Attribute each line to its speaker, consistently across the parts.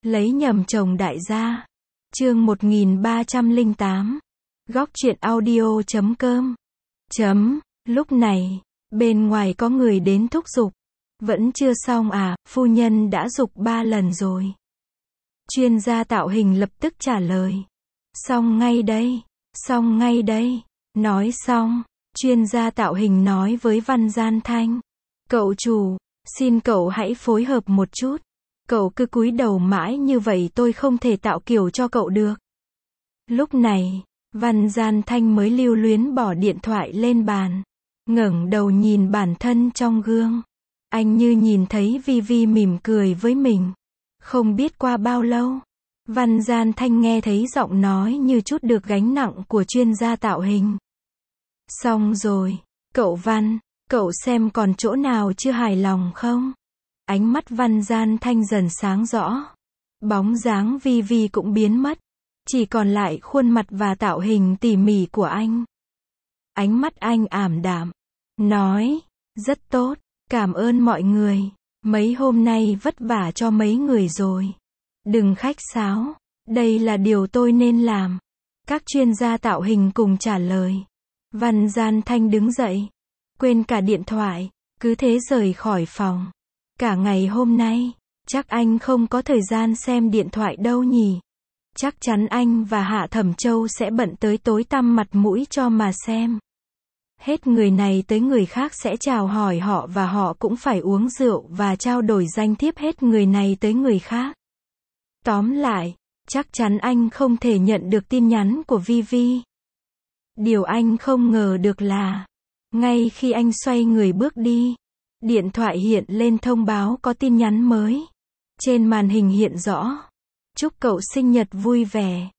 Speaker 1: Lấy nhầm chồng đại gia. Chương 1308. Góc truyện audio.com. Lúc này, bên ngoài có người đến thúc giục. Vẫn chưa xong à, phu nhân đã giục 3 lần rồi. Chuyên gia tạo hình lập tức trả lời. Xong ngay đây, xong ngay đây. Nói xong, chuyên gia tạo hình nói với Văn Gian Thanh. Cậu chủ, xin cậu hãy phối hợp một chút. Cậu cứ cúi đầu mãi như vậy tôi không thể tạo kiểu cho cậu được. Lúc này, Văn Gian Thanh mới lưu luyến bỏ điện thoại lên bàn. Ngẩng đầu nhìn bản thân trong gương. Anh như nhìn thấy Vi mỉm cười với mình. Không biết qua bao lâu, Văn Gian Thanh nghe thấy giọng nói như chút được gánh nặng của chuyên gia tạo hình. Xong rồi, cậu Văn, cậu xem còn chỗ nào chưa hài lòng không? Ánh mắt Văn Gian Thanh dần sáng rõ. Bóng dáng Vi cũng biến mất. Chỉ còn lại khuôn mặt và tạo hình tỉ mỉ của anh. Ánh mắt anh ảm đạm. Nói, rất tốt, cảm ơn mọi người. Mấy hôm nay vất vả cho mấy người rồi. Đừng khách sáo, đây là điều tôi nên làm. Các chuyên gia tạo hình cùng trả lời. Văn Gian Thanh đứng dậy. Quên cả điện thoại, cứ thế rời khỏi phòng. Cả ngày hôm nay, chắc anh không có thời gian xem điện thoại đâu nhỉ. Chắc chắn anh và Hạ Thẩm Châu sẽ bận tới tối tăm mặt mũi cho mà xem. Hết người này tới người khác sẽ chào hỏi họ và họ cũng phải uống rượu và trao đổi danh thiếp hết người này tới người khác. Tóm lại, chắc chắn anh không thể nhận được tin nhắn của Vi. Điều anh không ngờ được là, ngay khi anh xoay người bước đi, điện thoại hiện lên thông báo có tin nhắn mới. Trên màn hình hiện rõ. Chúc cậu sinh nhật vui vẻ.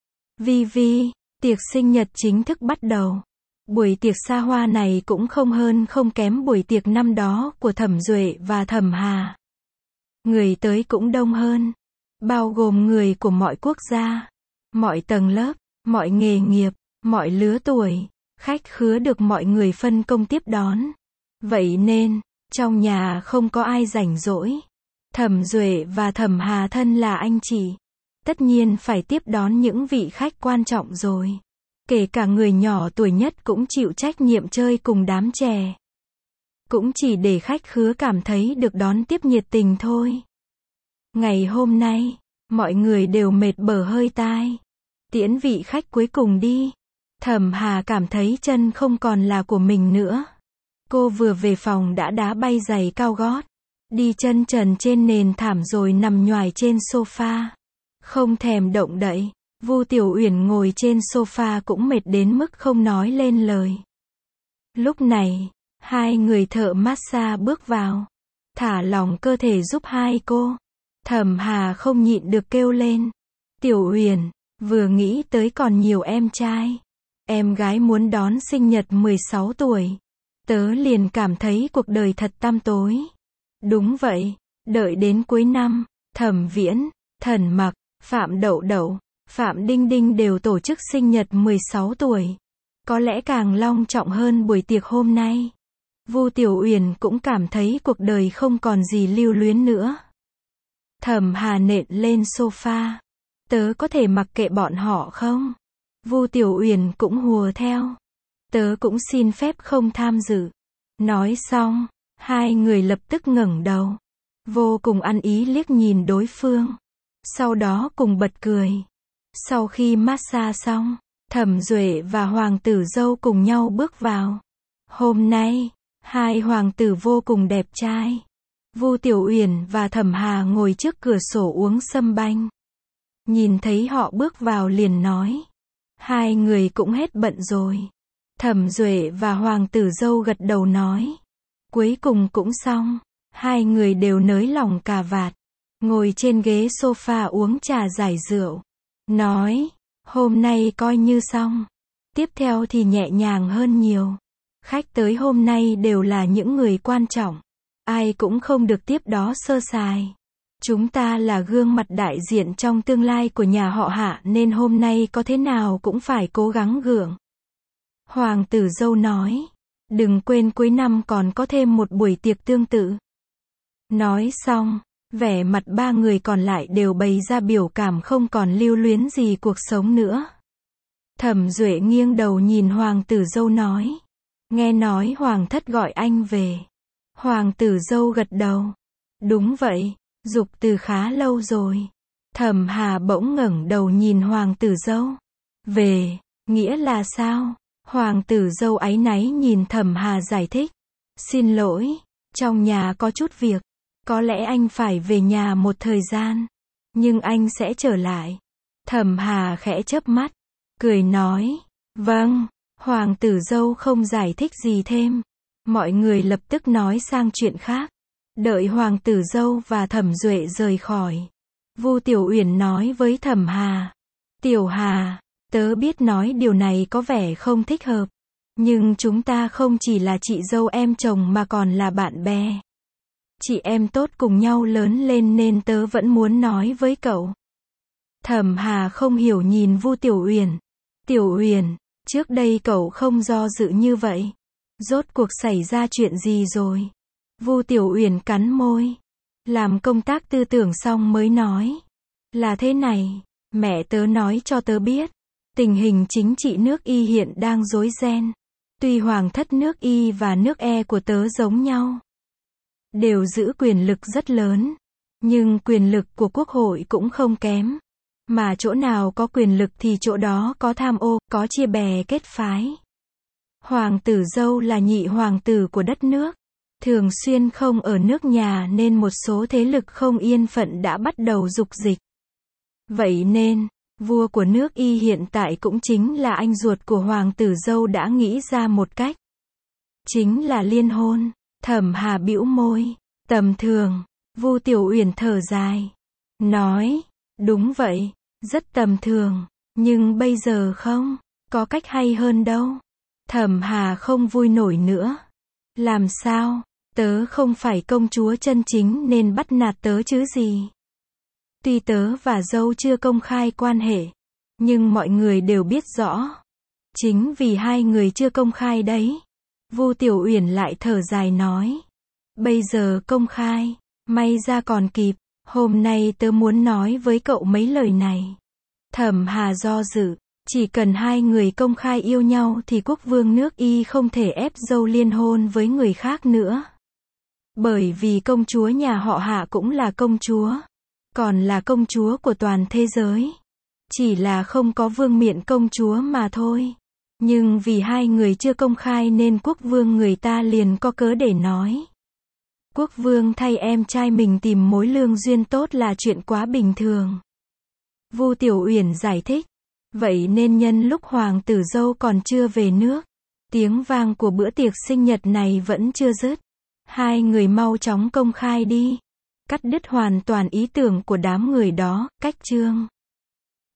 Speaker 1: Vi, tiệc sinh nhật chính thức bắt đầu. Buổi tiệc xa hoa này cũng không hơn không kém buổi tiệc năm đó của Thẩm Duệ và Thẩm Hà. Người tới cũng đông hơn. Bao gồm người của mọi quốc gia, mọi tầng lớp, mọi nghề nghiệp, mọi lứa tuổi. Khách khứa được mọi người phân công tiếp đón. Vậy nên, trong nhà không có ai rảnh rỗi. Thẩm Duệ và Thẩm Hà thân là anh chị. Tất nhiên phải tiếp đón những vị khách quan trọng rồi. Kể cả người nhỏ tuổi nhất cũng chịu trách nhiệm chơi cùng đám trẻ. Cũng chỉ để khách khứa cảm thấy được đón tiếp nhiệt tình thôi. Ngày hôm nay, mọi người đều mệt bở hơi tai. Tiễn vị khách cuối cùng đi. Thẩm Hà cảm thấy chân không còn là của mình nữa. Cô vừa về phòng đã đá bay giày cao gót. Đi chân trần trên nền thảm rồi nằm nhoài trên sofa. Không thèm động đậy. Vu Tiểu Uyển ngồi trên sofa cũng mệt đến mức không nói lên lời. Lúc này, hai người thợ massage bước vào. Thả lỏng cơ thể giúp hai cô. Thẩm Hà không nhịn được kêu lên. Tiểu Uyển, vừa nghĩ tới còn nhiều em trai. Em gái muốn đón sinh nhật 16 tuổi. Tớ liền cảm thấy cuộc đời thật tăm tối. Đúng vậy, đợi đến cuối năm, Thẩm Viễn, Thần Mặc, Phạm Đậu Đậu, Phạm Đinh Đinh đều tổ chức sinh nhật 16 tuổi. Có lẽ càng long trọng hơn buổi tiệc hôm nay. Vu Tiểu Uyển cũng cảm thấy cuộc đời không còn gì lưu luyến nữa. Thẩm Hà nện lên sofa. Tớ có thể mặc kệ bọn họ không? Vu Tiểu Uyển cũng hùa theo. Tớ cũng xin phép không tham dự. Nói xong, hai người lập tức ngẩng đầu. Vô cùng ăn ý liếc nhìn đối phương. Sau đó cùng bật cười. Sau khi massage xong, Thẩm Duệ và hoàng tử dâu cùng nhau bước vào. Hôm nay, hai hoàng tử vô cùng đẹp trai. Vu Tiểu Uyển và Thẩm Hà ngồi trước cửa sổ uống sâm banh. Nhìn thấy họ bước vào liền nói. Hai người cũng hết bận rồi. Thẩm Duệ và hoàng tử dâu gật đầu nói. Cuối cùng cũng xong. Hai người đều nới lỏng cà vạt. Ngồi trên ghế sofa uống trà giải rượu. Nói, hôm nay coi như xong. Tiếp theo thì nhẹ nhàng hơn nhiều. Khách tới hôm nay đều là những người quan trọng. Ai cũng không được tiếp đó sơ sài. Chúng ta là gương mặt đại diện trong tương lai của nhà họ Hạ nên hôm nay có thế nào cũng phải cố gắng gượng. Hoàng tử dâu nói, đừng quên cuối năm còn có thêm một buổi tiệc tương tự. Nói xong, Vẻ mặt ba người còn lại đều bày ra biểu cảm không còn lưu luyến gì cuộc sống nữa. Thẩm Duệ nghiêng đầu nhìn hoàng tử dâu nói. Nghe nói hoàng thất gọi anh về. Hoàng tử dâu gật đầu. Đúng vậy, dục từ khá lâu rồi. Thẩm Hà bỗng ngẩng đầu nhìn hoàng tử dâu. Về, nghĩa là sao? Hoàng tử dâu áy náy nhìn Thẩm Hà giải thích. Xin lỗi, trong nhà có chút việc. Có lẽ anh phải về nhà một thời gian. Nhưng anh sẽ trở lại. Thẩm Hà khẽ chớp mắt. Cười nói. Vâng, hoàng tử dâu không giải thích gì thêm. Mọi người lập tức nói sang chuyện khác. Đợi hoàng tử dâu và Thẩm Duệ rời khỏi. Vu Tiểu Uyển nói với Thẩm Hà. Tiểu Hà, tớ biết nói điều này có vẻ không thích hợp. Nhưng chúng ta không chỉ là chị dâu em chồng mà còn là bạn bè. Chị em tốt cùng nhau lớn lên nên tớ vẫn muốn nói với cậu. Thẩm Hà không hiểu nhìn Vu Tiểu Uyển. Tiểu Uyển, trước đây cậu không do dự như vậy. Rốt cuộc xảy ra chuyện gì rồi? Vu Tiểu Uyển cắn môi. Làm công tác tư tưởng xong mới nói. Là thế này, mẹ tớ nói cho tớ biết. Tình hình chính trị nước Y hiện đang rối ren. Tuy hoàng thất nước Y và nước E của tớ giống nhau. Đều giữ quyền lực rất lớn. Nhưng quyền lực của quốc hội cũng không kém. Mà chỗ nào có quyền lực thì chỗ đó có tham ô, có chia bè kết phái. Hoàng tử dâu là nhị hoàng tử của đất nước. Thường xuyên không ở nước nhà nên một số thế lực không yên phận đã bắt đầu dục dịch. Vậy nên, vua của nước Y hiện tại cũng chính là anh ruột của hoàng tử dâu đã nghĩ ra một cách. Chính là liên hôn. Thẩm Hà bĩu môi. Tầm thường. Vu Tiểu Uyển thở dài. Nói. Đúng vậy. Rất tầm thường. Nhưng bây giờ không. Có cách hay hơn đâu. Thẩm Hà không vui nổi nữa. Làm sao? Tớ không phải công chúa chân chính nên bắt nạt tớ chứ gì. Tuy tớ và dâu chưa công khai quan hệ. Nhưng mọi người đều biết rõ. Chính vì hai người chưa công khai đấy. Vu Tiểu Uyển lại thở dài nói. Bây giờ công khai. May ra còn kịp. Hôm nay tớ muốn nói với cậu mấy lời này. Thẩm Hà do dự. Chỉ cần hai người công khai yêu nhau thì quốc vương nước Y không thể ép dâu liên hôn với người khác nữa. Bởi vì công chúa nhà họ Hạ cũng là công chúa. Còn là công chúa của toàn thế giới. Chỉ là không có vương miện công chúa mà thôi. Nhưng vì hai người chưa công khai nên quốc vương người ta liền có cớ để nói. Quốc vương thay em trai mình tìm mối lương duyên tốt là chuyện quá bình thường. Vu Tiểu Uyển giải thích. Vậy nên nhân lúc hoàng tử dâu còn chưa về nước, tiếng vang của bữa tiệc sinh nhật này vẫn chưa dứt. Hai người mau chóng công khai đi. Cắt đứt hoàn toàn ý tưởng của đám người đó, cách chương.